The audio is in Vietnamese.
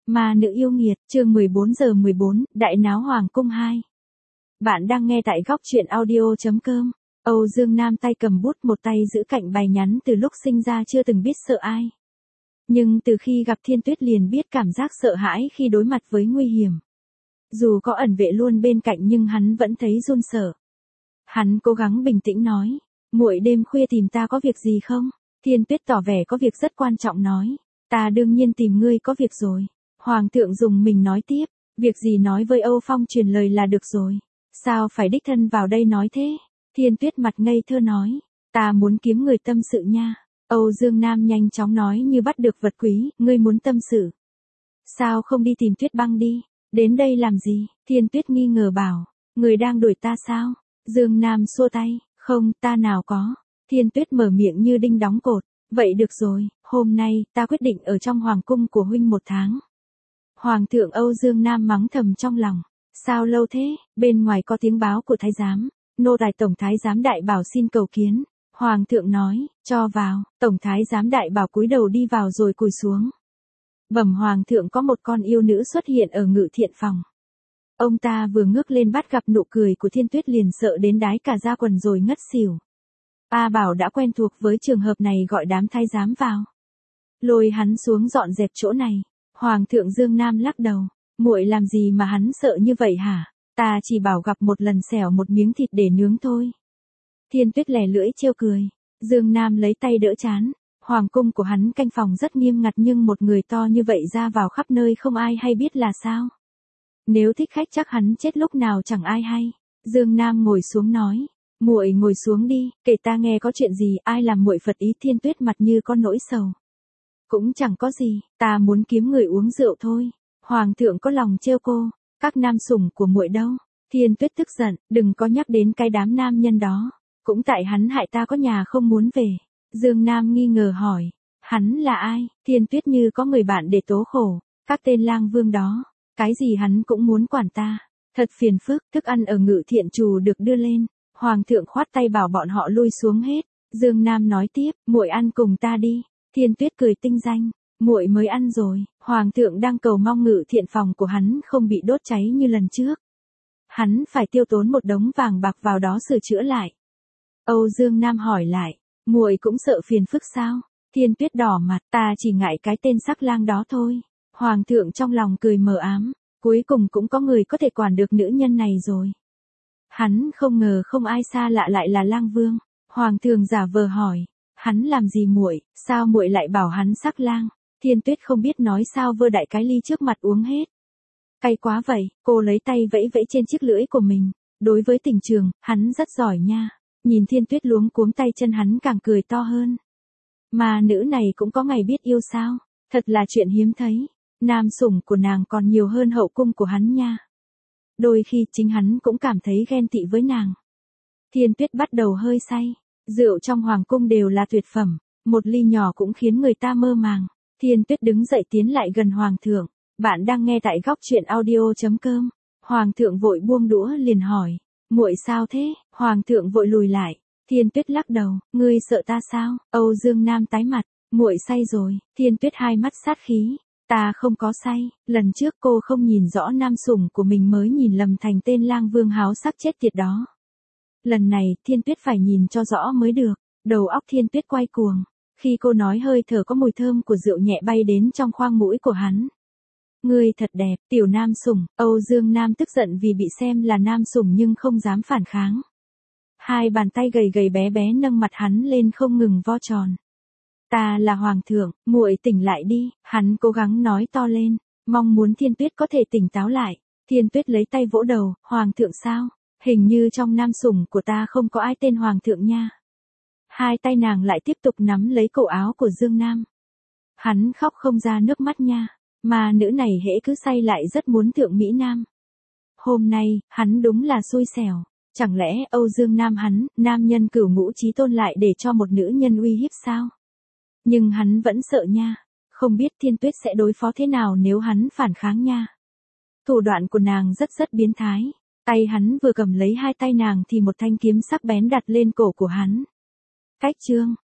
Ma nữ yêu nghiệt, chương 14:14, Đại náo Hoàng cung 2. Bạn đang nghe tại góc truyện audio.com. Âu Dương Nam tay cầm bút một tay giữ cạnh bài nhắn từ lúc sinh ra chưa từng biết sợ ai. Nhưng từ khi gặp Thiên Tuyết liền biết cảm giác sợ hãi khi đối mặt với nguy hiểm. Dù có ẩn vệ luôn bên cạnh nhưng hắn vẫn thấy run sợ. Hắn cố gắng bình tĩnh nói, muội đêm khuya tìm ta có việc gì không? Thiên Tuyết tỏ vẻ có việc rất quan trọng nói, ta đương nhiên tìm ngươi có việc rồi. Hoàng thượng dùng mình nói tiếp, việc gì nói với Âu Phong truyền lời là được rồi. Sao phải đích thân vào đây nói thế? Thiên Tuyết mặt ngây thơ nói, ta muốn kiếm người tâm sự nha. Âu Dương Nam nhanh chóng nói như bắt được vật quý, ngươi muốn tâm sự. Sao không đi tìm Tuyết Băng đi, đến đây làm gì? Thiên Tuyết nghi ngờ bảo, người đang đuổi ta sao? Dương Nam xua tay, không, ta nào có. Thiên Tuyết mở miệng như đinh đóng cột, vậy được rồi, hôm nay, ta quyết định ở trong hoàng cung của huynh 1 tháng. Hoàng thượng Âu Dương Nam mắng thầm trong lòng, sao lâu thế, bên ngoài có tiếng báo của thái giám, nô tài tổng thái giám đại bảo xin cầu kiến. Hoàng thượng nói, cho vào, tổng thái giám đại bảo cúi đầu đi vào rồi cúi xuống. Bẩm hoàng thượng có một con yêu nữ xuất hiện ở ngự thiện phòng. Ông ta vừa ngước lên bắt gặp nụ cười của Thiên Tuyết liền sợ đến đái cả da quần rồi ngất xỉu. A Bảo đã quen thuộc với trường hợp này gọi đám thái giám vào. Lôi hắn xuống dọn dẹp chỗ này. Hoàng thượng Dương Nam lắc đầu, muội làm gì mà hắn sợ như vậy hả? Ta chỉ bảo gặp một lần xẻo một miếng thịt để nướng thôi. Thiên Tuyết lè lưỡi trêu cười. Dương Nam lấy tay đỡ chán. Hoàng cung của hắn canh phòng rất nghiêm ngặt nhưng một người to như vậy ra vào khắp nơi không ai hay biết là sao. Nếu thích khách chắc hắn chết lúc nào chẳng ai hay. Dương Nam ngồi xuống nói, muội ngồi xuống đi, kể ta nghe có chuyện gì, ai làm muội phật ý? Thiên Tuyết mặt như con nỗi sầu. Cũng chẳng có gì, ta muốn kiếm người uống rượu thôi. Hoàng thượng có lòng trêu cô, các nam sủng của muội đâu? Thiên Tuyết tức giận, đừng có nhắc đến cái đám nam nhân đó. Cũng tại hắn hại ta có nhà không muốn về. Dương Nam nghi ngờ hỏi, hắn là ai? Thiên Tuyết như có người bạn để tố khổ, các tên lang vương đó, cái gì hắn cũng muốn quản ta. Thật phiền phức, thức ăn ở ngự thiện trù được đưa lên. Hoàng thượng khoát tay bảo bọn họ lui xuống hết. Dương Nam nói tiếp, muội ăn cùng ta đi. Thiên Tuyết cười tinh danh, muội mới ăn rồi. Hoàng thượng đang cầu mong ngự thiện phòng của hắn không bị đốt cháy như lần trước. Hắn phải tiêu tốn một đống vàng bạc vào đó sửa chữa lại. Âu Dương Nam hỏi lại, muội cũng sợ phiền phức sao? Thiên Tuyết đỏ mặt, ta chỉ ngại cái tên sắc lang đó thôi. Hoàng thượng trong lòng cười mờ ám, cuối cùng cũng có người có thể quản được nữ nhân này rồi. Hắn không ngờ không ai xa lạ lại là lang vương. Hoàng thượng giả vờ hỏi, hắn làm gì muội, sao muội lại bảo hắn sắc lang? Thiên Tuyết không biết nói sao vơ đại cái ly trước mặt uống hết. Cay quá vậy, cô lấy tay vẫy vẫy trên chiếc lưỡi của mình. Đối với tình trường, hắn rất giỏi nha. Nhìn Thiên Tuyết luống cuống tay chân hắn càng cười to hơn. Mà nữ này cũng có ngày biết yêu sao? Thật là chuyện hiếm thấy. Nam sủng của nàng còn nhiều hơn hậu cung của hắn nha. Đôi khi chính hắn cũng cảm thấy ghen tị với nàng. Thiên Tuyết bắt đầu hơi say. Rượu trong hoàng cung đều là tuyệt phẩm. Một ly nhỏ cũng khiến người ta mơ màng. Thiên Tuyết đứng dậy tiến lại gần hoàng thượng. Bạn đang nghe tại góc truyện audio.com. Hoàng thượng vội buông đũa liền hỏi, muội sao thế? Hoàng thượng vội lùi lại. Thiên Tuyết lắc đầu, ngươi sợ ta sao? Âu Dương Nam tái mặt, muội say rồi. Thiên Tuyết hai mắt sát khí, ta không có say, lần trước cô không nhìn rõ nam sủng của mình mới nhìn lầm thành tên lang vương háo sắc chết tiệt đó. Lần này Thiên Tuyết phải nhìn cho rõ mới được. Đầu óc Thiên Tuyết quay cuồng. Khi cô nói hơi thở có mùi thơm của rượu nhẹ bay đến trong khoang mũi của hắn. Ngươi thật đẹp, tiểu nam sủng. Âu Dương Nam tức giận vì bị xem là nam sủng nhưng không dám phản kháng. Hai bàn tay gầy gầy bé bé nâng mặt hắn lên không ngừng vo tròn. Ta là hoàng thượng, muội tỉnh lại đi. Hắn cố gắng nói to lên, mong muốn Thiên Tuyết có thể tỉnh táo lại. Thiên Tuyết lấy tay vỗ đầu, hoàng thượng sao? Hình như trong nam sủng của ta không có ai tên hoàng thượng nha. Hai tay nàng lại tiếp tục nắm lấy cổ áo của Dương Nam. Hắn khóc không ra nước mắt nha. Mà nữ này hễ cứ say lại rất muốn thượng Mỹ Nam. Hôm nay, hắn đúng là xui xẻo. Chẳng lẽ Âu Dương Nam hắn, nam nhân cửu ngũ chí tôn lại để cho một nữ nhân uy hiếp sao? Nhưng hắn vẫn sợ nha. Không biết Thiên Tuyết sẽ đối phó thế nào nếu hắn phản kháng nha. Thủ đoạn của nàng rất biến thái. Tay hắn vừa cầm lấy hai tay nàng thì một thanh kiếm sắc bén đặt lên cổ của hắn. Cách chương.